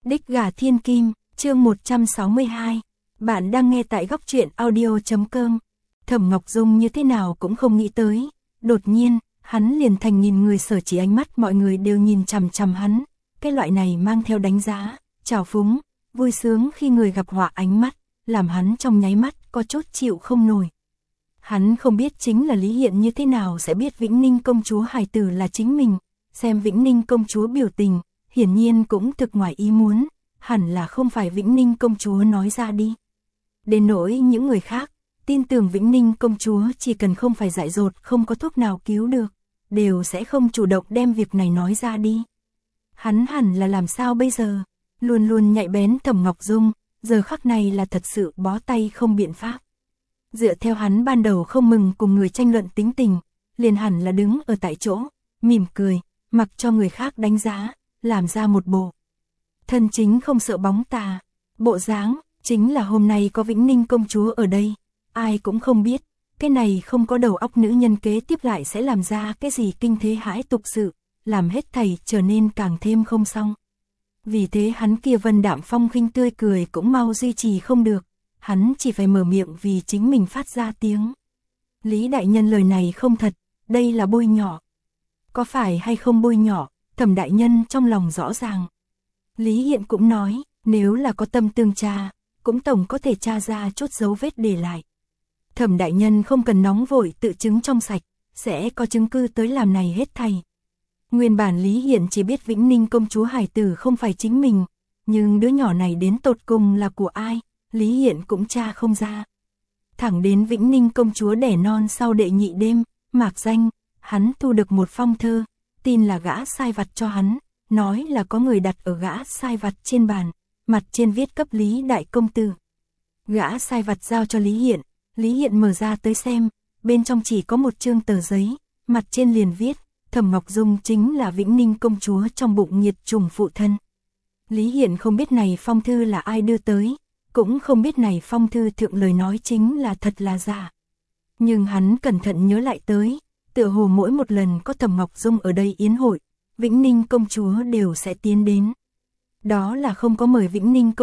Đích gà thiên kim, chương 162. Bạn đang nghe tại góc truyện audio.com. Thẩm Ngọc Dung như thế nào cũng không nghĩ tới. Đột nhiên, hắn liền thành nghìn người sở chỉ, ánh mắt mọi người đều nhìn chằm chằm hắn. Cái loại này mang theo đánh giá, trào phúng, vui sướng khi người gặp họa ánh mắt, làm hắn trong nháy mắt có chút chịu không nổi. Hắn không biết chính là Lý Hiện như thế nào sẽ biết Vĩnh Ninh công chúa hài tử là chính mình. Xem Vĩnh Ninh công chúa biểu tình, hiển nhiên cũng thực ngoài ý muốn, hẳn là không phải Vĩnh Ninh công chúa nói ra đi. Đến nỗi những người khác, tin tưởng Vĩnh Ninh công chúa chỉ cần không phải dại dột, không có thuốc nào cứu được, đều sẽ không chủ động đem việc này nói ra đi. Hắn hẳn là làm sao bây giờ? Luôn luôn nhạy bén Thẩm Ngọc Dung, giờ khắc này là thật sự bó tay không biện pháp. Dựa theo hắn ban đầu không mừng cùng người tranh luận tính tình, liền hẳn là đứng ở tại chỗ, mỉm cười, mặc cho người khác đánh giá, làm ra một bộ thân chính không sợ bóng tà. Bộ dáng, chính là hôm nay có Vĩnh Ninh công chúa ở đây, ai cũng không biết, cái này không có đầu óc nữ nhân kế tiếp lại sẽ làm ra cái gì kinh thế hãi tục sự, làm hết thảy trở nên càng thêm không xong. Vì thế hắn kia vân đạm phong khinh tươi cười cũng mau duy trì không được, hắn chỉ phải mở miệng vì chính mình phát ra tiếng. Lý đại nhân lời này không thật, đây là bôi nhọ. Có phải hay không bôi nhọ, Thẩm đại nhân trong lòng rõ ràng. Lý Hiện cũng nói, nếu là có tâm tương tra, cũng tổng có thể tra ra chút dấu vết để lại. Thẩm đại nhân không cần nóng vội tự chứng trong sạch, sẽ có chứng cứ tới làm này hết thảy. Nguyên bản Lý Hiện chỉ biết Vĩnh Ninh công chúa hài tử không phải chính mình, nhưng đứa nhỏ này đến tột cùng là của ai, Lý Hiện cũng tra không ra. Thẳng đến Vĩnh Ninh công chúa đẻ non sau đệ nhị đêm, mạc danh, hắn thu được một phong thơ, tin là gã sai vặt cho hắn, nói là có người đặt ở gã sai vặt trên bàn, mặt trên viết cấp Lý đại công tử. Gã sai vặt giao cho Lý Hiện mở ra tới xem, bên trong chỉ có một chương tờ giấy, mặt trên liền viết, Thẩm Ngọc Dung chính là Vĩnh Ninh công chúa trong bụng nghiệt trùng phụ thân. Lý Hiện không biết này phong thư là ai đưa tới, cũng không biết này phong thư thượng lời nói chính là thật là giả. Nhưng hắn cẩn thận nhớ lại tới, tựa hồ mỗi một lần có Thẩm Ngọc Dung ở đây yến hội, Vĩnh Ninh công chúa đều sẽ tiến đến. Đó là không có mời Vĩnh Ninh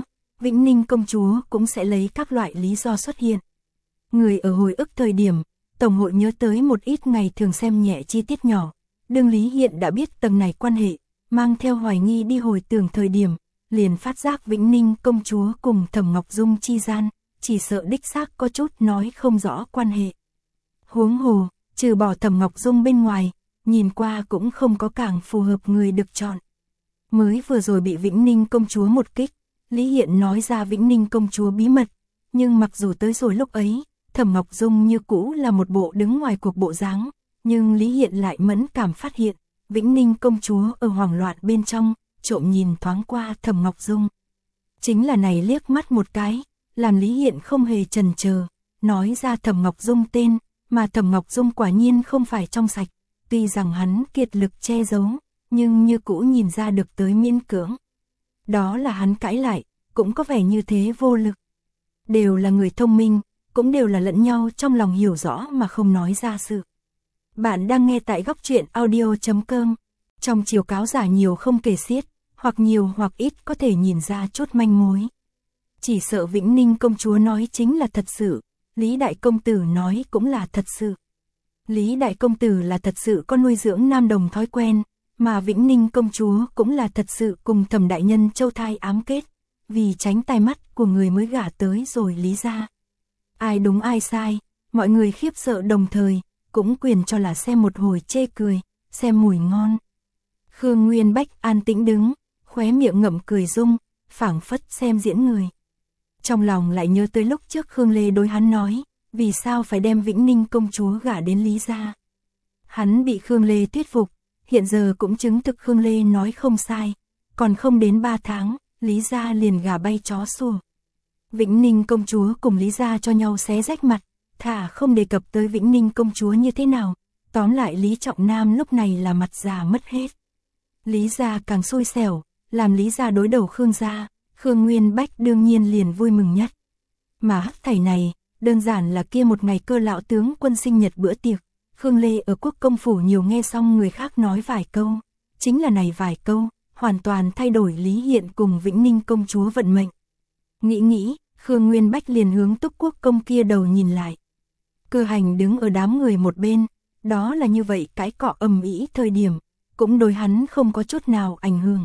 công chúa cũng sẽ lấy các loại lý do xuất hiện. Người ở hồi ức thời điểm, Tổng hội nhớ tới một ít ngày thường xem nhẹ chi tiết nhỏ. Đương Lý Hiện đã biết tầng này quan hệ, mang theo hoài nghi đi hồi tưởng thời điểm, liền phát giác Vĩnh Ninh công chúa cùng Thẩm Ngọc Dung chi gian, chỉ sợ đích xác có chút nói không rõ quan hệ. Huống hồ, trừ bỏ Thẩm Ngọc Dung bên ngoài, nhìn qua cũng không có càng phù hợp người được chọn. Mới vừa rồi bị Vĩnh Ninh công chúa một kích, Lý Hiện nói ra Vĩnh Ninh công chúa bí mật, nhưng mặc dù tới rồi lúc ấy, Thẩm Ngọc Dung như cũ là một bộ đứng ngoài cuộc bộ dáng, nhưng Lý Hiện lại mẫn cảm phát hiện, Vĩnh Ninh công chúa ở hoảng loạn bên trong, trộm nhìn thoáng qua Thẩm Ngọc Dung. Chính là này liếc mắt một cái, làm Lý Hiện không hề chần chờ, nói ra Thẩm Ngọc Dung tên, mà Thẩm Ngọc Dung quả nhiên không phải trong sạch, tuy rằng hắn kiệt lực che giấu, nhưng như cũ nhìn ra được tới miễn cưỡng. Đó là hắn cãi lại, cũng có vẻ như thế vô lực. Đều là người thông minh, cũng đều là lẫn nhau trong lòng hiểu rõ mà không nói ra sự. Bạn đang nghe tại góc truyện audio.com. Trong chiều cáo giả nhiều không kể xiết, hoặc nhiều hoặc ít có thể nhìn ra chút manh mối. Chỉ sợ Vĩnh Ninh công chúa nói chính là thật sự, Lý đại công tử nói cũng là thật sự. Lý đại công tử là thật sự có nuôi dưỡng nam đồng thói quen, mà Vĩnh Ninh công chúa cũng là thật sự cùng Thẩm đại nhân châu thai ám kết, vì tránh tai mắt của người mới gả tới rồi Lý gia. Ai đúng ai sai, mọi người khiếp sợ đồng thời, cũng quyền cho là xem một hồi chê cười, xem mùi ngon. Khương Nguyên Bách an tĩnh đứng, khóe miệng ngậm cười dung, phảng phất xem diễn người. Trong lòng lại nhớ tới lúc trước Khương Lê đối hắn nói, vì sao phải đem Vĩnh Ninh công chúa gả đến Lý gia. Hắn bị Khương Lê thuyết phục, hiện giờ cũng chứng thực Khương Lê nói không sai, còn không đến 3 tháng, Lý gia liền gà bay chó sủa. Vĩnh Ninh công chúa cùng Lý gia cho nhau xé rách mặt, thả không đề cập tới Vĩnh Ninh công chúa như thế nào, tóm lại Lý Trọng Nam lúc này là mặt già mất hết. Lý gia càng xui xẻo, làm Lý gia đối đầu Khương gia, Khương Nguyên Bách đương nhiên liền vui mừng nhất. Mà hắc thảy này, đơn giản là kia một ngày Cơ lão tướng quân sinh nhật bữa tiệc, Khương Lê ở Quốc công phủ nhiều nghe xong người khác nói vài câu, chính là này vài câu, hoàn toàn thay đổi Lý Hiện cùng Vĩnh Ninh công chúa vận mệnh. Nghĩ, Khương Nguyên Bách liền hướng Túc Quốc công kia đầu nhìn lại. Cơ Hành đứng ở đám người một bên, đó là như vậy cái cọ ầm ĩ thời điểm, cũng đối hắn không có chút nào ảnh hưởng.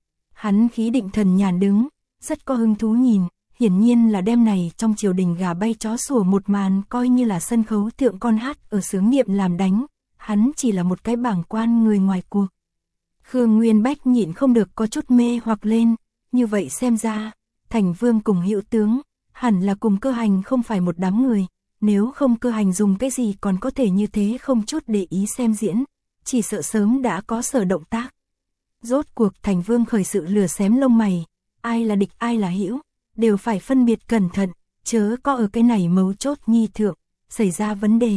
Hắn khí định thần nhàn đứng, rất có hứng thú nhìn, hiển nhiên là đêm này trong triều đình gà bay chó sủa một màn coi như là sân khấu thượng con hát ở xướng niệm làm đánh, hắn chỉ là một cái bảng quan người ngoài cuộc. Khương Nguyên Bách nhịn không được có chút mê hoặc lên, như vậy xem ra, Thành Vương cùng Hữu tướng, hẳn là cùng Cơ Hành không phải một đám người, nếu không Cơ Hành dùng cái gì còn có thể như thế không chút để ý xem diễn, chỉ sợ sớm đã có sở động tác. Rốt cuộc Thành Vương khởi sự lửa xém lông mày, ai là địch ai là hữu, đều phải phân biệt cẩn thận, chớ có ở cái này mấu chốt nhi thượng, xảy ra vấn đề.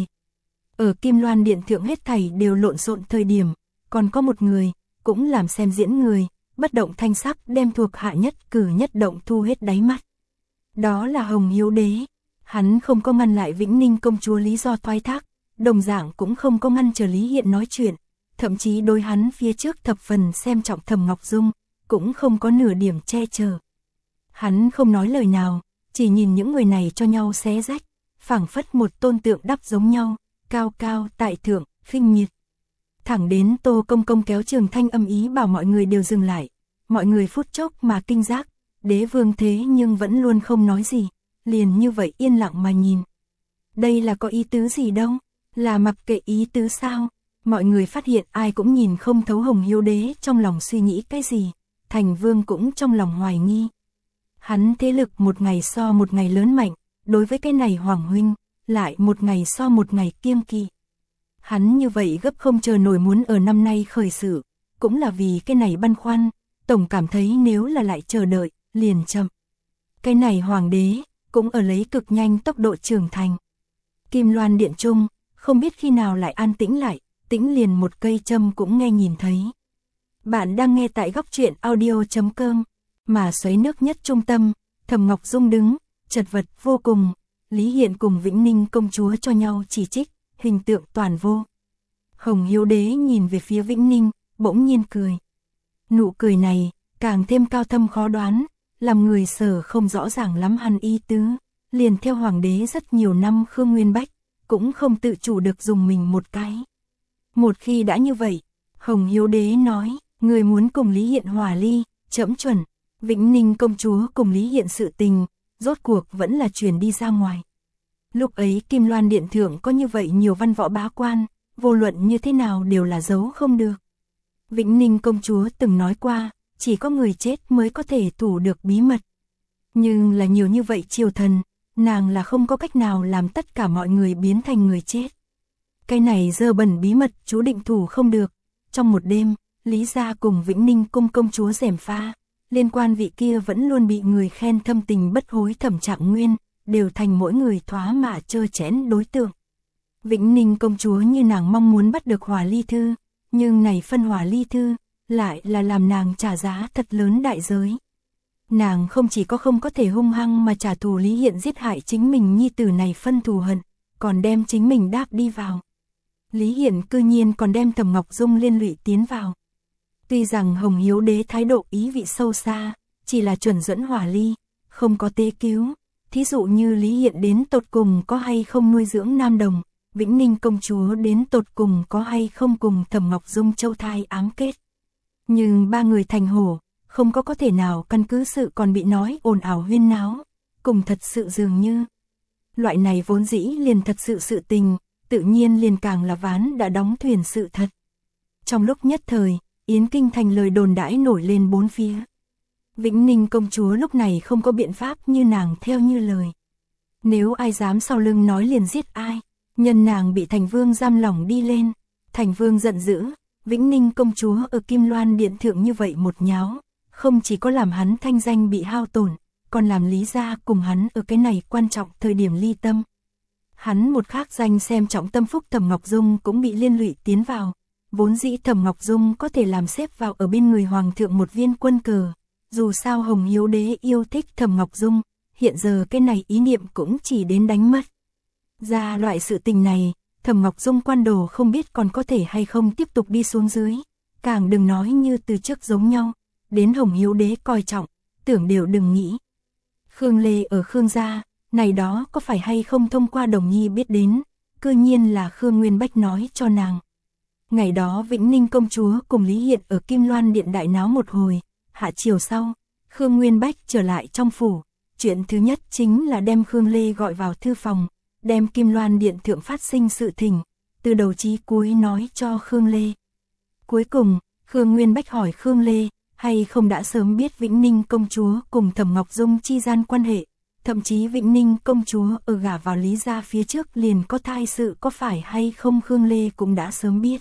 Ở Kim Loan Điện thượng hết thảy đều lộn xộn thời điểm, còn có một người, cũng làm xem diễn người, bất động thanh sắc đem thuộc hạ nhất cử nhất động thu hết đáy mắt. Đó là Hồng Hiếu Đế, hắn không có ngăn lại Vĩnh Ninh công chúa lý do thoái thác, đồng dạng cũng không có ngăn chờ Lý Hiện nói chuyện, thậm chí đối hắn phía trước thập phần xem trọng Thẩm Ngọc Dung, cũng không có nửa điểm che chở. Hắn không nói lời nào, chỉ nhìn những người này cho nhau xé rách, phảng phất một tôn tượng đắp giống nhau, cao cao tại thượng, khinh miệt. Thẳng đến Tô Công Công kéo Trường Thanh âm ý bảo mọi người đều dừng lại, mọi người phút chốc mà kinh giác, Đế Vương thế nhưng vẫn luôn không nói gì, liền như vậy yên lặng mà nhìn. Đây là có ý tứ gì đâu, là mặc kệ ý tứ sao? Mọi người phát hiện ai cũng nhìn không thấu Hồng Hiếu Đế trong lòng suy nghĩ cái gì, Thành Vương cũng trong lòng hoài nghi. Hắn thế lực một ngày so một ngày lớn mạnh, đối với cái này Hoàng huynh, lại một ngày so một ngày kiêng kỵ. Hắn như vậy gấp không chờ nổi muốn ở năm nay khởi sự, cũng là vì cái này băn khoăn, tổng cảm thấy nếu là lại chờ đợi, liền chậm. Cái này Hoàng đế, cũng ở lấy cực nhanh tốc độ trưởng thành. Kim Loan Điện trung, không biết khi nào lại an tĩnh lại, tĩnh liền một cây châm cũng nghe nhìn thấy. Bạn đang nghe tại góc truyện audio.com, mà xoáy nước nhất trung tâm, Thẩm Ngọc Dung đứng, chật vật vô cùng, Lý Hiện cùng Vĩnh Ninh công chúa cho nhau chỉ trích, hình tượng toàn vô. Hồng Hiếu Đế nhìn về phía Vĩnh Ninh, bỗng nhiên cười. Nụ cười này, càng thêm cao thâm khó đoán, làm người sở không rõ ràng lắm hắn ý tứ, liền theo Hoàng đế rất nhiều năm Khương Nguyên Bách, cũng không tự chủ được dùng mình một cái. Một khi đã như vậy, Hồng Hiếu Đế nói, người muốn cùng Lý Hiện hòa ly, trẫm chuẩn. Vĩnh Ninh công chúa cùng Lý Hiện sự tình, rốt cuộc vẫn là truyền đi ra ngoài. Lúc ấy Kim Loan Điện thượng có như vậy nhiều văn võ bá quan, vô luận như thế nào đều là giấu không được. Vĩnh Ninh công chúa từng nói qua, chỉ có người chết mới có thể thủ được bí mật. Nhưng là nhiều như vậy triều thần, nàng là không có cách nào làm tất cả mọi người biến thành người chết. Cái này dơ bẩn bí mật chú định thủ không được. Trong một đêm, Lý gia cùng Vĩnh Ninh cung công chúa gièm pha, liên quan vị kia vẫn luôn bị người khen thâm tình bất hối Thẩm Trạng Nguyên, đều thành mỗi người thoá mạ trơ chẽn đối tượng. Vĩnh Ninh công chúa như nàng mong muốn bắt được Hòa Ly Thư, nhưng này phân Hòa Ly Thư, lại là làm nàng trả giá thật lớn đại giới. Nàng không chỉ có không có thể hung hăng mà trả thù Lý Hiện giết hại chính mình nhi tử này phân thù hận, còn đem chính mình đáp đi vào. Lý Hiện cư nhiên còn đem Thẩm Ngọc Dung liên lụy tiến vào. Tuy rằng Hồng Hiếu Đế thái độ ý vị sâu xa, chỉ là chuẩn dẫn hòa ly, không có tế cứu, thí dụ như Lý Hiện đến tột cùng có hay không nuôi dưỡng nam đồng, Vĩnh Ninh công chúa đến tột cùng có hay không cùng Thẩm Ngọc Dung châu thai ám kết. Nhưng ba người thành hổ, không có thể nào căn cứ sự còn bị nói ồn ào huyên náo, cùng thật sự dường như. Loại này vốn dĩ liền thật sự sự tình, tự nhiên liền càng là ván đã đóng thuyền sự thật. Trong lúc nhất thời, Yến Kinh thành lời đồn đãi nổi lên bốn phía. Vĩnh Ninh công chúa lúc này không có biện pháp như nàng theo như lời. Nếu ai dám sau lưng nói liền giết ai, nhân nàng bị Thành Vương giam lỏng đi lên. Thành Vương giận dữ, Vĩnh Ninh công chúa ở Kim Loan Điện thượng như vậy một nháo, không chỉ có làm hắn thanh danh bị hao tổn, còn làm Lý gia cùng hắn ở cái này quan trọng thời điểm ly tâm. Hắn một khác danh xem trọng tâm phúc Thẩm Ngọc Dung cũng bị liên lụy tiến vào. Vốn dĩ Thẩm Ngọc Dung có thể làm xếp vào ở bên người Hoàng thượng một viên quân cờ. Dù sao Hồng Hiếu Đế yêu thích Thẩm Ngọc Dung, hiện giờ cái này ý niệm cũng chỉ đến đánh mất. Ra loại sự tình này, Thẩm Ngọc Dung quan đồ không biết còn có thể hay không tiếp tục đi xuống dưới. Càng đừng nói như từ trước giống nhau, đến Hồng Hiếu đế coi trọng, tưởng đều đừng nghĩ. Khương Lê ở Khương gia, này đó có phải hay không thông qua Đồng Nhi biết đến, cư nhiên là Khương Nguyên Bách nói cho nàng. Ngày đó Vĩnh Ninh công chúa cùng Lý Hiện ở Kim Loan Điện đại náo một hồi, hạ chiều sau, Khương Nguyên Bách trở lại trong phủ, chuyện thứ nhất chính là đem Khương Lê gọi vào thư phòng, đem Kim Loan Điện thượng phát sinh sự tình, từ đầu chí cuối nói cho Khương Lê. Cuối cùng, Khương Nguyên Bách hỏi Khương Lê, hay không đã sớm biết Vĩnh Ninh công chúa cùng Thẩm Ngọc Dung chi gian quan hệ, thậm chí Vĩnh Ninh công chúa ở gả vào Lý gia phía trước liền có thai sự có phải hay không, Khương Lê cũng đã sớm biết.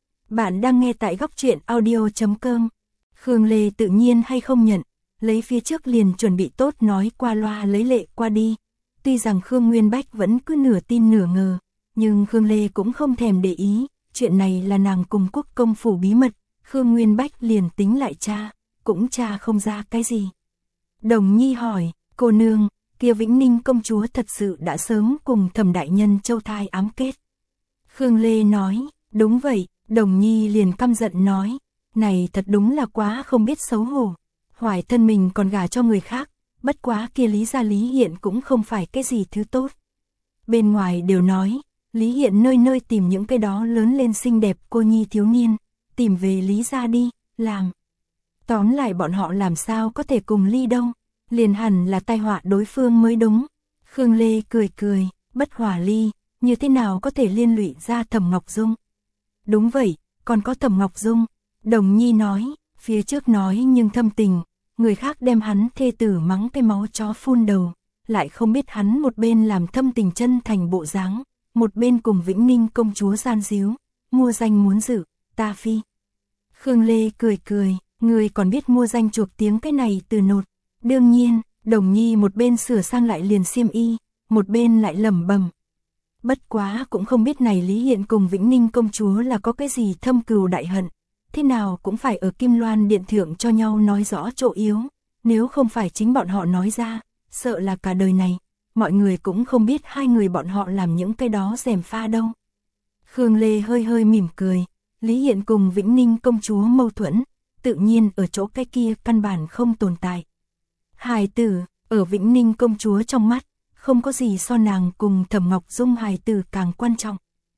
Bạn đang nghe tại góc truyện audio.com. Khương Lê tự nhiên hay không nhận, lấy phía trước liền chuẩn bị tốt nói qua loa lấy lệ qua đi. Tuy rằng Khương Nguyên Bách vẫn cứ nửa tin nửa ngờ, nhưng Khương Lê cũng không thèm để ý, chuyện này là nàng cùng Quốc công phủ bí mật, Khương Nguyên Bách liền tính lại tra, cũng tra không ra cái gì. Đồng Nhi hỏi, cô nương, kia Vĩnh Ninh công chúa thật sự đã sớm cùng Thẩm đại nhân châu thai ám kết. Khương Lê nói, đúng vậy. Đồng Nhi liền căm giận nói, này thật đúng là quá không biết xấu hổ, hoài thân mình còn gả cho người khác, bất quá kia Lý gia Lý Hiện cũng không phải cái gì thứ tốt. Bên ngoài đều nói, Lý Hiện nơi nơi tìm những cái đó lớn lên xinh đẹp cô nhi thiếu niên, tìm về Lý gia đi, làm. Tóm lại bọn họ làm sao có thể cùng ly đâu, liền hẳn là tai họa đối phương mới đúng. Khương Lê cười cười, bất hòa ly, như thế nào có thể liên lụy ra Thẩm Ngọc Dung. Đúng vậy, còn có Thẩm Ngọc Dung. Đồng Nhi nói, phía trước nói nhưng thâm tình, người khác đem hắn thê tử mắng cái máu chó phun đầu, lại không biết hắn một bên làm thâm tình chân thành bộ dáng, một bên cùng Vĩnh Ninh công chúa gian díu, mua danh muốn giữ, ta phi. Khương Lê cười cười, người còn biết mua danh chuộc tiếng cái này từ nột. Đương nhiên, Đồng Nhi một bên sửa sang lại liền xiêm y, một bên lại lẩm bẩm. Bất quá cũng không biết này Lý Hiện cùng Vĩnh Ninh công chúa là có cái gì thâm cừu đại hận, thế nào cũng phải ở Kim Loan Điện thượng cho nhau nói rõ chỗ yếu, nếu không phải chính bọn họ nói ra, sợ là cả đời này, mọi người cũng không biết hai người bọn họ làm những cái đó gièm pha đâu. Khương Lê hơi hơi mỉm cười, Lý Hiện cùng Vĩnh Ninh công chúa mâu thuẫn, tự nhiên ở chỗ cái kia căn bản không tồn tại. Hài tử, ở Vĩnh Ninh công chúa trong mắt, không có gì so nàng cùng Thẩm Ngọc Dung hài tử càng quan trọng.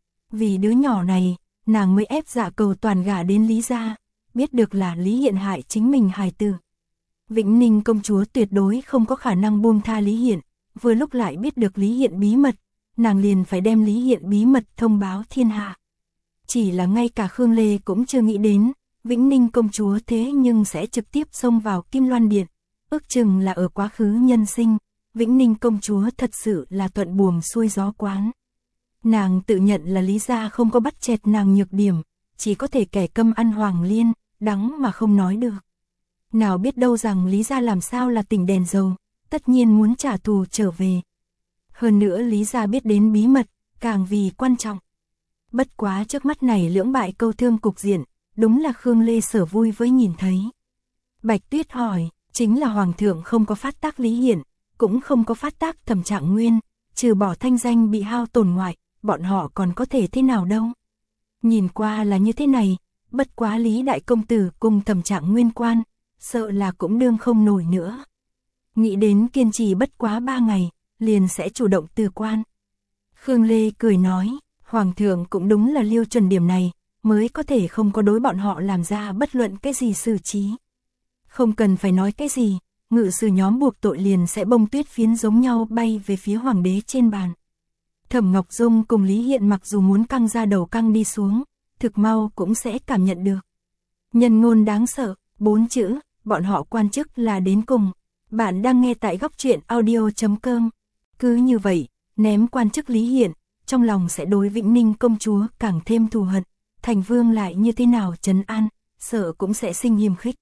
Vì đứa nhỏ này, nàng mới ép dạ cầu toàn gả đến Lý gia, biết được là Lý Hiện hại chính mình hài tử. Vĩnh Ninh công chúa tuyệt đối không có khả năng buông tha Lý Hiện, vừa lúc lại biết được Lý Hiện bí mật, nàng liền phải đem Lý Hiện bí mật thông báo thiên hạ. Chỉ là ngay cả Khương Lê cũng chưa nghĩ đến, Vĩnh Ninh công chúa thế nhưng sẽ trực tiếp xông vào Kim Loan Điện, ước chừng là ở quá khứ nhân sinh. Vĩnh Ninh công chúa thật sự là thuận buồm xuôi gió quán. Nàng tự nhận là Lý gia không có bắt chẹt nàng nhược điểm, chỉ có thể kẻ câm ăn hoàng liên, đắng mà không nói được. Nào biết đâu rằng Lý gia làm sao là tỉnh đèn dầu, tất nhiên muốn trả thù trở về. Hơn nữa Lý gia biết đến bí mật, càng vì quan trọng. Bất quá trước mắt này lưỡng bại câu thương cục diện, đúng là Khương Lê sở vui với nhìn thấy. Bạch Tuyết hỏi, chính là Hoàng thượng không có phát tác Lý Hiện, cũng không có phát tác Thẩm Trạng Nguyên, trừ bỏ thanh danh bị hao tổn ngoại, bọn họ còn có thể thế nào đâu. Nhìn qua là như thế này, bất quá Lý Đại Công Tử cùng Thẩm Trạng Nguyên quan, sợ là cũng đương không nổi nữa. Nghĩ đến kiên trì bất quá 3 ngày, liền sẽ chủ động từ quan. Khương Lê cười nói, Hoàng thượng cũng đúng là liêu chuẩn điểm này, mới có thể không có đối bọn họ làm ra bất luận cái gì xử trí. Không cần phải nói cái gì, ngự sử nhóm buộc tội liền sẽ bông tuyết phiến giống nhau bay về phía hoàng đế trên bàn. Thẩm Ngọc Dung cùng Lý Hiện mặc dù muốn căng ra đầu căng đi xuống, thực mau cũng sẽ cảm nhận được. Nhân ngôn đáng sợ, 4 chữ, bọn họ quan chức là đến cùng. Bạn đang nghe tại góc truyện audio.com. Cứ như vậy, ném quan chức Lý Hiện, trong lòng sẽ đối Vĩnh Ninh công chúa càng thêm thù hận. Thành vương lại như thế nào trấn an, sợ cũng sẽ sinh hiềm khích.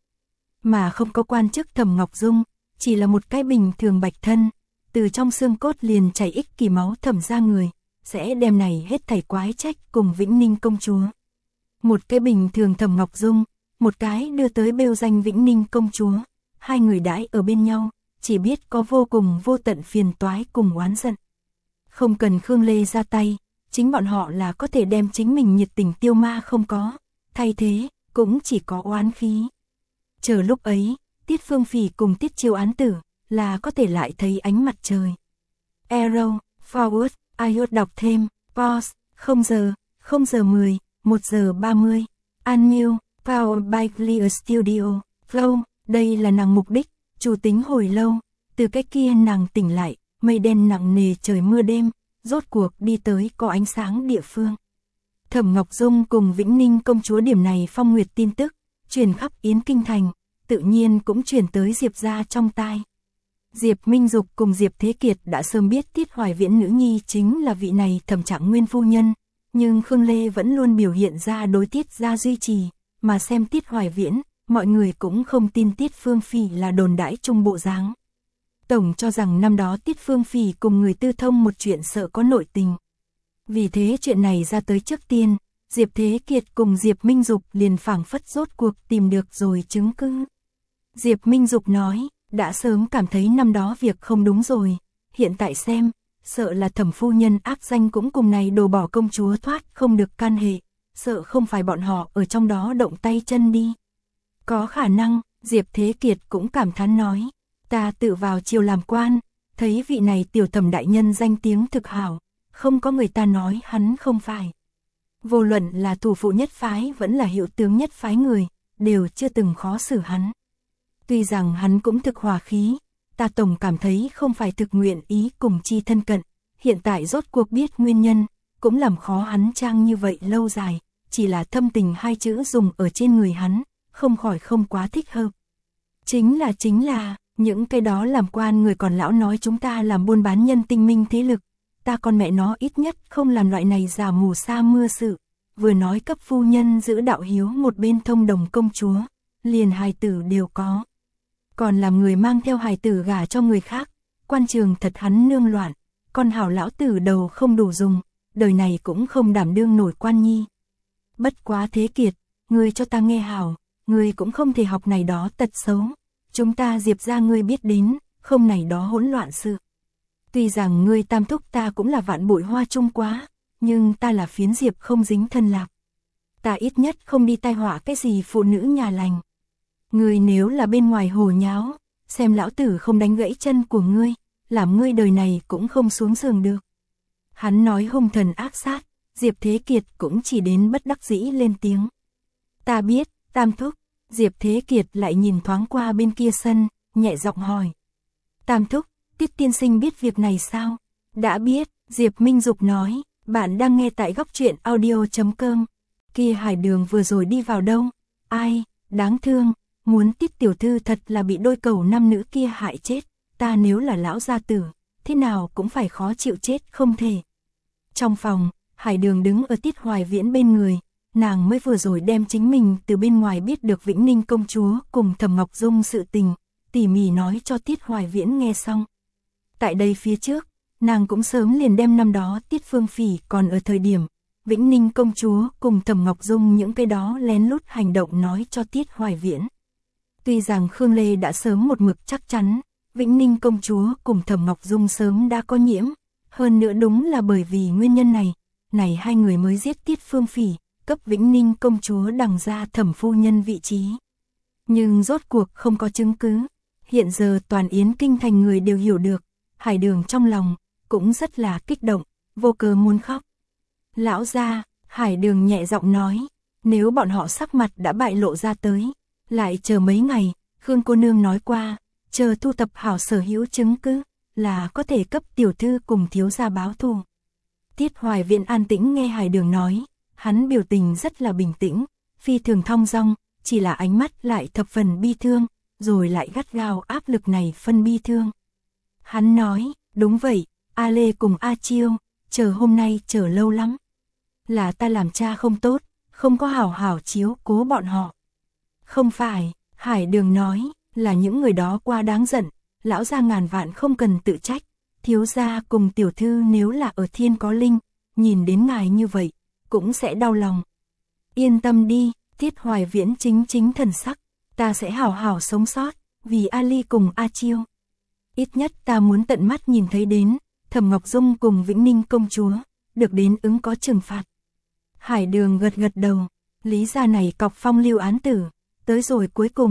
Mà không có quan chức Thẩm Ngọc Dung, chỉ là một cái bình thường bạch thân, từ trong xương cốt liền chảy ích kỷ máu thẩm ra người, sẽ đem này hết thảy quái trách cùng Vĩnh Ninh công chúa. Một cái bình thường Thẩm Ngọc Dung, một cái đưa tới bêu danh Vĩnh Ninh công chúa, hai người đãi ở bên nhau, chỉ biết có vô cùng vô tận phiền toái cùng oán giận. Không cần Khương Lê ra tay, chính bọn họ là có thể đem chính mình nhiệt tình tiêu ma không có, thay thế, cũng chỉ có oán khí. Chờ lúc ấy, Tiết Phương Phỉ cùng Tiết Chiêu Án Tử là có thể lại thấy ánh mặt trời. Arrow, Forward, iOS đọc thêm, pause, 0 giờ 10, 1 giờ 30, Unmute, Powered by Clear Studio, Flow, đây là nàng mục đích, chủ tính hồi lâu, từ cái kia nàng tỉnh lại, mây đen nặng nề trời mưa đêm, rốt cuộc đi tới có ánh sáng địa phương. Thẩm Ngọc Dung cùng Vĩnh Ninh công chúa điểm này phong nguyệt tin tức, truyền khắp Yến Kinh Thành, tự nhiên cũng truyền tới Diệp gia trong tai. Diệp Minh Dục cùng Diệp Thế Kiệt đã sớm biết Tiết Hoài Viễn nữ nhi chính là vị này Thẩm Trạng Nguyên phu nhân, nhưng Khương Lê vẫn luôn biểu hiện ra đối Tiết gia duy trì, mà xem Tiết Hoài Viễn, mọi người cũng không tin Tiết Phương Phỉ là đồn đãi trung bộ dáng. Tổng cho rằng năm đó Tiết Phương Phỉ cùng người tư thông một chuyện sợ có nội tình. Vì thế chuyện này ra tới trước tiên, Diệp Thế Kiệt cùng Diệp Minh Dục liền phảng phất rốt cuộc tìm được rồi chứng cứ. Diệp Minh Dục nói, đã sớm cảm thấy năm đó việc không đúng rồi, hiện tại xem, sợ là Thẩm phu nhân ác danh cũng cùng này đồ bỏ công chúa thoát không được can hệ, sợ không phải bọn họ ở trong đó động tay chân đi. Có khả năng, Diệp Thế Kiệt cũng cảm thán nói, ta tự vào triều làm quan, thấy vị này tiểu Thẩm đại nhân danh tiếng thực hảo, không có người ta nói hắn không phải. Vô luận là thủ phụ nhất phái vẫn là hiệu tướng nhất phái người, đều chưa từng khó xử hắn. Tuy rằng hắn cũng thực hòa khí, ta tổng cảm thấy không phải thực nguyện ý cùng chi thân cận, hiện tại rốt cuộc biết nguyên nhân, cũng làm khó hắn trang như vậy lâu dài, chỉ là thâm tình hai chữ dùng ở trên người hắn, không khỏi không quá thích hợp. Chính là, những cái đó làm quan người còn lão nói chúng ta làm buôn bán nhân tinh minh thế lực, ta con mẹ nó ít nhất không làm loại này giả mù sa mưa sự, vừa nói cấp phu nhân giữ đạo hiếu một bên thông đồng công chúa, liền hài tử đều có. Còn làm người mang theo hài tử gả cho người khác, quan trường thật hắn nương loạn, con hảo lão tử đầu không đủ dùng, đời này cũng không đảm đương nổi quan nhi. Bất quá Thế Kiệt, ngươi cho ta nghe hảo, ngươi cũng không thể học này đó tật xấu, chúng ta Diệp ra ngươi biết đến, không này đó hỗn loạn sự. Tuy rằng ngươi tam thúc ta cũng là vạn bụi hoa chung quá, nhưng ta là phiến Diệp không dính thân lạc. Ta ít nhất không đi tai họa cái gì phụ nữ nhà lành. Ngươi nếu là bên ngoài hồ nháo, xem lão tử không đánh gãy chân của ngươi, làm ngươi đời này cũng không xuống giường được. Hắn nói hung thần ác sát, Diệp Thế Kiệt cũng chỉ đến bất đắc dĩ lên tiếng. Ta biết, tam thúc, Diệp Thế Kiệt lại nhìn thoáng qua bên kia sân, nhẹ giọng hỏi. Tam thúc, Tiết tiên sinh biết việc này sao? Đã biết, Diệp Minh Dục nói, bạn đang nghe tại góc truyện audio.com. Kia Hải Đường vừa rồi đi vào đâu? Ai, đáng thương, muốn Tiết tiểu thư thật là bị đôi cầu nam nữ kia hại chết, ta nếu là lão gia tử, thế nào cũng phải khó chịu chết không thể. Trong phòng, Hải Đường đứng ở Tiết Hoài Viễn bên người, nàng mới vừa rồi đem chính mình từ bên ngoài biết được Vĩnh Ninh công chúa cùng Thẩm Ngọc Dung sự tình, tỉ mỉ nói cho Tiết Hoài Viễn nghe xong. Tại đây phía trước, nàng cũng sớm liền đem năm đó Tiết Phương Phỉ còn ở thời điểm, Vĩnh Ninh công chúa cùng Thẩm Ngọc Dung những cái đó lén lút hành động nói cho Tiết Hoài Viễn. Tuy rằng Khương Lê đã sớm một mực chắc chắn, Vĩnh Ninh công chúa cùng Thẩm Ngọc Dung sớm đã có nhiễm, hơn nữa đúng là bởi vì nguyên nhân này hai người mới giết Tiết Phương Phỉ, cấp Vĩnh Ninh công chúa đằng ra Thẩm phu nhân vị trí. Nhưng rốt cuộc không có chứng cứ, hiện giờ toàn Yến Kinh Thành người đều hiểu được, Hải Đường trong lòng cũng rất là kích động, vô cớ muốn khóc. Lão gia, Hải Đường nhẹ giọng nói, nếu bọn họ sắc mặt đã bại lộ ra tới, lại chờ mấy ngày, Khương cô nương nói qua, chờ thu thập hảo sở hữu chứng cứ, là có thể cấp tiểu thư cùng thiếu gia báo thù. Tiết Hoài Viễn an tĩnh nghe Hải Đường nói, hắn biểu tình rất là bình tĩnh, phi thường thong dong, chỉ là ánh mắt lại thập phần bi thương, rồi lại gắt gao áp lực này phân bi thương. Hắn nói, đúng vậy, A Lê cùng A Chiêu, chờ hôm nay chờ lâu lắm. Là ta làm cha không tốt, không có hảo hảo chiếu cố bọn họ. Không phải, Hải Đường nói, là những người đó quá đáng giận, lão gia ngàn vạn không cần tự trách, thiếu gia cùng tiểu thư nếu là ở thiên có linh, nhìn đến ngài như vậy, cũng sẽ đau lòng. Yên tâm đi, Tiết Hoài Viễn chính thần sắc, ta sẽ hảo hảo sống sót, vì Ali cùng A Chiêu. Ít nhất ta muốn tận mắt nhìn thấy đến, Thẩm Ngọc Dung cùng Vĩnh Ninh công chúa, được đến ứng có trừng phạt. Hải Đường gật gật đầu, lý ra này cọc phong lưu án tử, tới rồi cuối cùng,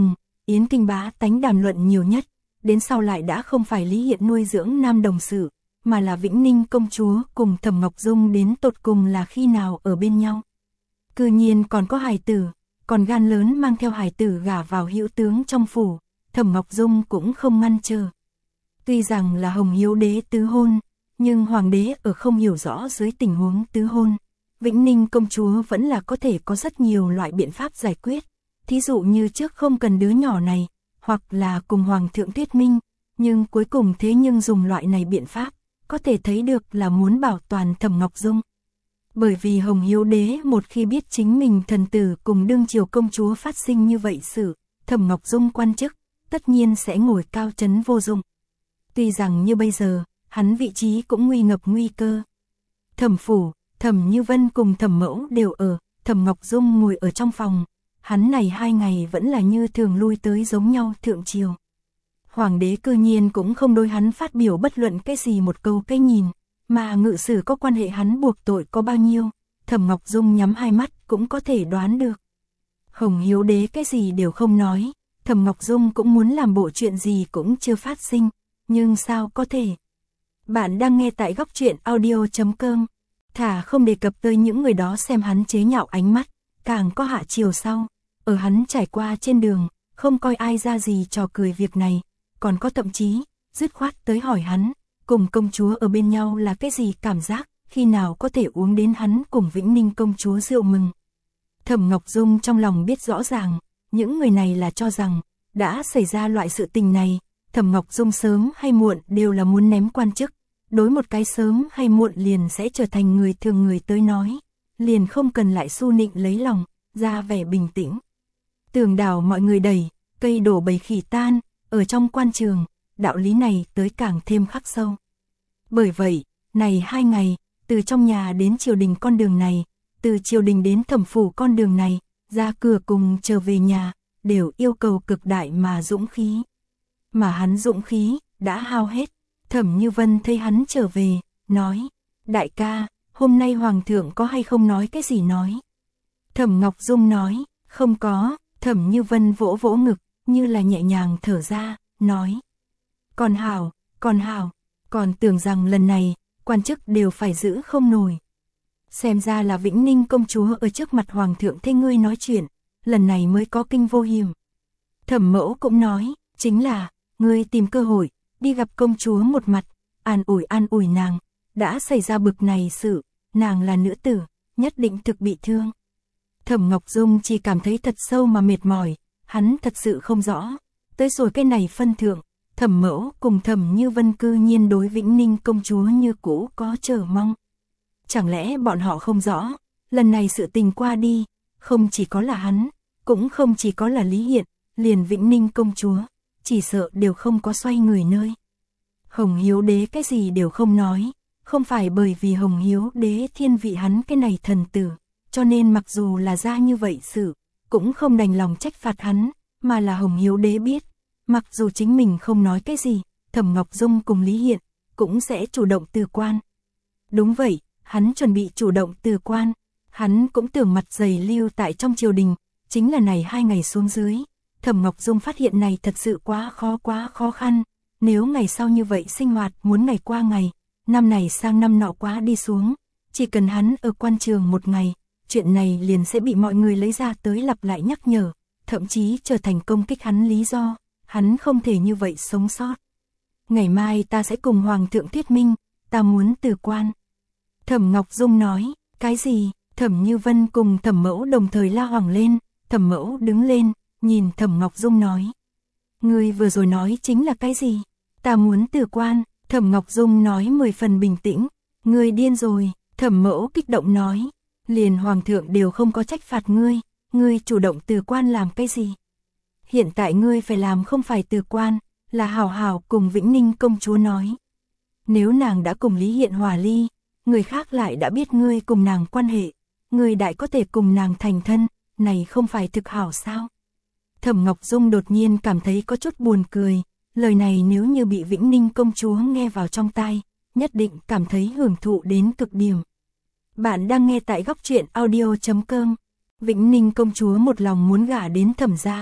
Yến Kinh bá tánh đàm luận nhiều nhất, đến sau lại đã không phải Lý Hiện nuôi dưỡng nam đồng sự, mà là Vĩnh Ninh công chúa cùng Thẩm Ngọc Dung đến tột cùng là khi nào ở bên nhau. Cư nhiên còn có hài tử, còn gan lớn mang theo hài tử gả vào hữu tướng trong phủ, Thẩm Ngọc Dung cũng không ngăn trở. Tuy rằng là Hồng Hiếu đế tứ hôn, nhưng hoàng đế ở không hiểu rõ dưới tình huống tứ hôn, Vĩnh Ninh công chúa vẫn là có thể có rất nhiều loại biện pháp giải quyết. Thí dụ như trước không cần đứa nhỏ này, hoặc là cùng hoàng thượng thuyết minh, nhưng cuối cùng thế nhưng dùng loại này biện pháp, có thể thấy được là muốn bảo toàn Thẩm Ngọc Dung. Bởi vì Hồng Hiếu đế một khi biết chính mình thần tử cùng đương triều công chúa phát sinh như vậy sự, Thẩm Ngọc Dung quan chức, tất nhiên sẽ ngồi cao trấn vô dụng. Tuy rằng như bây giờ, hắn vị trí cũng nguy ngập nguy cơ. Thẩm phủ, Thẩm Như Vân cùng Thẩm Mẫu đều ở, Thẩm Ngọc Dung ngồi ở trong phòng, hắn này 2 ngày vẫn là như thường lui tới giống nhau thượng triều. Hoàng đế cư nhiên cũng không đối hắn phát biểu bất luận cái gì một câu cái nhìn, mà ngự sử có quan hệ hắn buộc tội có bao nhiêu, Thẩm Ngọc Dung nhắm hai mắt cũng có thể đoán được. Hồng Hiếu đế cái gì đều không nói, Thẩm Ngọc Dung cũng muốn làm bộ chuyện gì cũng chưa phát sinh, nhưng sao có thể. Bạn đang nghe tại góc truyện audio.com, thả không đề cập tới những người đó xem hắn chế nhạo ánh mắt, càng có hạ chiều sau, ở hắn trải qua trên đường, không coi ai ra gì trò cười việc này, còn có thậm chí, dứt khoát tới hỏi hắn, cùng công chúa ở bên nhau là cái gì cảm giác, khi nào có thể uống đến hắn cùng Vĩnh Ninh công chúa rượu mừng. Thẩm Ngọc Dung trong lòng biết rõ ràng, những người này là cho rằng, đã xảy ra loại sự tình này, Thẩm Ngọc Dung sớm hay muộn đều là muốn ném quan chức, đối một cái sớm hay muộn liền sẽ trở thành người thường người tới nói, liền không cần lại su nịnh lấy lòng, ra vẻ bình tĩnh. Tường đảo mọi người đẩy, cây đổ bầy khỉ tan, ở trong quan trường, đạo lý này tới càng thêm khắc sâu. Bởi vậy, này 2 ngày, từ trong nhà đến triều đình con đường này, từ triều đình đến thẩm phủ con đường này, ra cửa cùng trở về nhà, đều yêu cầu cực đại mà dũng khí. Mà hắn dũng khí, đã hao hết. Thẩm Như Vân thấy hắn trở về, nói, đại ca, hôm nay hoàng thượng có hay không nói cái gì nói. Thẩm Ngọc Dung nói, không có. Thẩm Như Vân vỗ vỗ ngực, như là nhẹ nhàng thở ra, nói, còn hảo, còn tưởng rằng lần này, quan chức đều phải giữ không nổi. Xem ra là Vĩnh Ninh công chúa ở trước mặt hoàng thượng thế ngươi nói chuyện, lần này mới có kinh vô hiểm. Thẩm Mẫu cũng nói, chính là, ngươi tìm cơ hội, đi gặp công chúa một mặt, an ủi nàng, đã xảy ra bực này sự, nàng là nữ tử, nhất định thực bị thương. Thẩm Ngọc Dung chỉ cảm thấy thật sâu mà mệt mỏi, hắn thật sự không rõ, tới rồi cái này phân thượng, Thẩm Mẫu cùng Thẩm Như Vân cư nhiên đối Vĩnh Ninh công chúa như cũ có chờ mong. Chẳng lẽ bọn họ không rõ, lần này sự tình qua đi, không chỉ có là hắn, cũng không chỉ có là Lý Hiện, liền Vĩnh Ninh công chúa, chỉ sợ đều không có xoay người nơi. Hồng Hiếu đế cái gì đều không nói, không phải bởi vì Hồng Hiếu đế thiên vị hắn cái này thần tử, cho nên mặc dù là ra như vậy sự, cũng không đành lòng trách phạt hắn, mà là Hồng Hiếu đế biết, mặc dù chính mình không nói cái gì, Thẩm Ngọc Dung cùng Lý Hiện, cũng sẽ chủ động từ quan. Đúng vậy, hắn chuẩn bị chủ động từ quan, hắn cũng tưởng mặt dày lưu tại trong triều đình, chính là này 2 ngày xuống dưới, Thẩm Ngọc Dung phát hiện này thật sự quá khó khăn, nếu ngày sau như vậy sinh hoạt muốn ngày qua ngày, năm này sang năm nọ quá đi xuống, chỉ cần hắn ở quan trường 1 ngày, chuyện này liền sẽ bị mọi người lấy ra tới lặp lại nhắc nhở, thậm chí trở thành công kích hắn lý do, hắn không thể như vậy sống sót. Ngày mai ta sẽ cùng Hoàng thượng thuyết minh, ta muốn từ quan. Thẩm Ngọc Dung nói, cái gì? Thẩm Như Vân cùng Thẩm Mẫu đồng thời la hoảng lên, Thẩm Mẫu đứng lên, nhìn Thẩm Ngọc Dung nói. Ngươi vừa rồi nói chính là cái gì? Ta muốn từ quan. Thẩm Ngọc Dung nói 10 phần bình tĩnh. Ngươi điên rồi. Thẩm Mẫu kích động nói. Liền Hoàng thượng đều không có trách phạt ngươi. Ngươi chủ động từ quan làm cái gì? Hiện tại ngươi phải làm không phải từ quan, là hảo hảo cùng Vĩnh Ninh công chúa nói. Nếu nàng đã cùng Lý Hiện hòa ly, người khác lại đã biết ngươi cùng nàng quan hệ, ngươi đại có thể cùng nàng thành thân, này không phải thực hảo sao? Thẩm Ngọc Dung đột nhiên cảm thấy có chút buồn cười, lời này nếu như bị Vĩnh Ninh công chúa nghe vào trong tai, nhất định cảm thấy hưởng thụ đến cực điểm. Bạn đang nghe tại góc truyện audio.com. Vĩnh Ninh công chúa một lòng muốn gả đến Thẩm gia,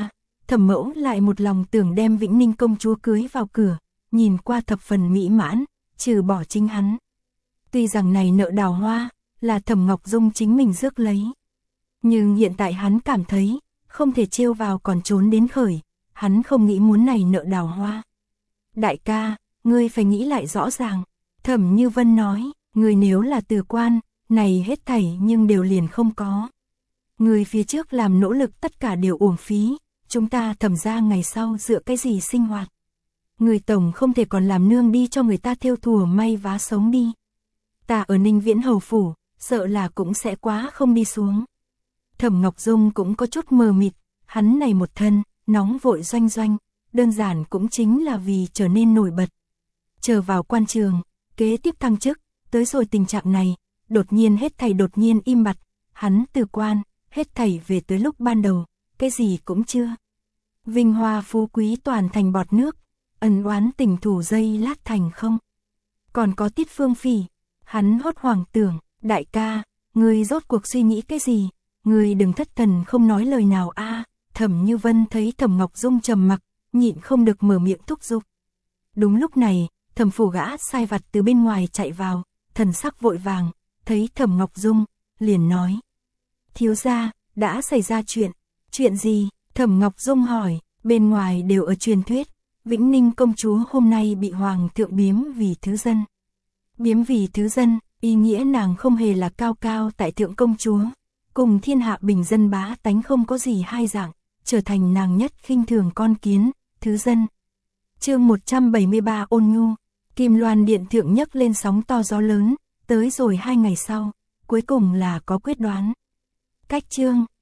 Thẩm Mẫu lại một lòng tưởng đem Vĩnh Ninh công chúa cưới vào cửa, nhìn qua thập phần mỹ mãn, trừ bỏ chính hắn. Tuy rằng này nợ Đào Hoa, là Thẩm Ngọc Dung chính mình rước lấy. Nhưng hiện tại hắn cảm thấy, không thể trêu vào còn trốn đến khởi, hắn không nghĩ muốn này nợ Đào Hoa. Đại ca, ngươi phải nghĩ lại rõ ràng. Thẩm Như Vân nói, ngươi nếu là từ quan, này hết thảy nhưng đều liền không có. Ngươi phía trước làm nỗ lực tất cả đều uổng phí, chúng ta Thẩm gia ngày sau dựa cái gì sinh hoạt. Người tổng không thể còn làm nương đi cho người ta thêu thùa may vá sống đi. Ta ở Ninh Viễn hầu phủ, sợ là cũng sẽ quá không đi xuống. Thẩm Ngọc Dung cũng có chút mờ mịt, hắn này một thân, nóng vội doanh doanh, đơn giản cũng chính là vì trở nên nổi bật. Chờ vào quan trường, kế tiếp thăng chức, tới rồi tình trạng này, đột nhiên hết thảy đột nhiên im bặt, hắn từ quan, hết thảy về tới lúc ban đầu, cái gì cũng chưa. Vinh hoa phú quý toàn thành bọt nước, ân oán tình thù dây lát thành không. Còn có Tiết Phương Phỉ, hắn hốt hoảng tưởng, đại ca, ngươi rốt cuộc suy nghĩ cái gì, ngươi đừng thất thần không nói lời nào a. Thẩm Như Vân thấy Thẩm Ngọc Dung trầm mặc, nhịn không được mở miệng thúc giục. Đúng lúc này, Thẩm phủ gã sai vặt từ bên ngoài chạy vào, thần sắc vội vàng, thấy Thẩm Ngọc Dung, liền nói. Thiếu gia, đã xảy ra chuyện gì? Thẩm Ngọc Dung hỏi, bên ngoài đều ở truyền thuyết, Vĩnh Ninh công chúa hôm nay bị hoàng thượng biếm vì thứ dân. Biếm vì thứ dân, ý nghĩa nàng không hề là cao cao tại thượng công chúa, cùng thiên hạ bình dân bá tánh không có gì hai dạng, trở thành nàng nhất khinh thường con kiến, thứ dân. Chương 173 Ôn Nhu, Kim Loan điện thượng nhấc lên sóng to gió lớn, tới rồi 2 ngày sau, cuối cùng là có quyết đoán. Cách chương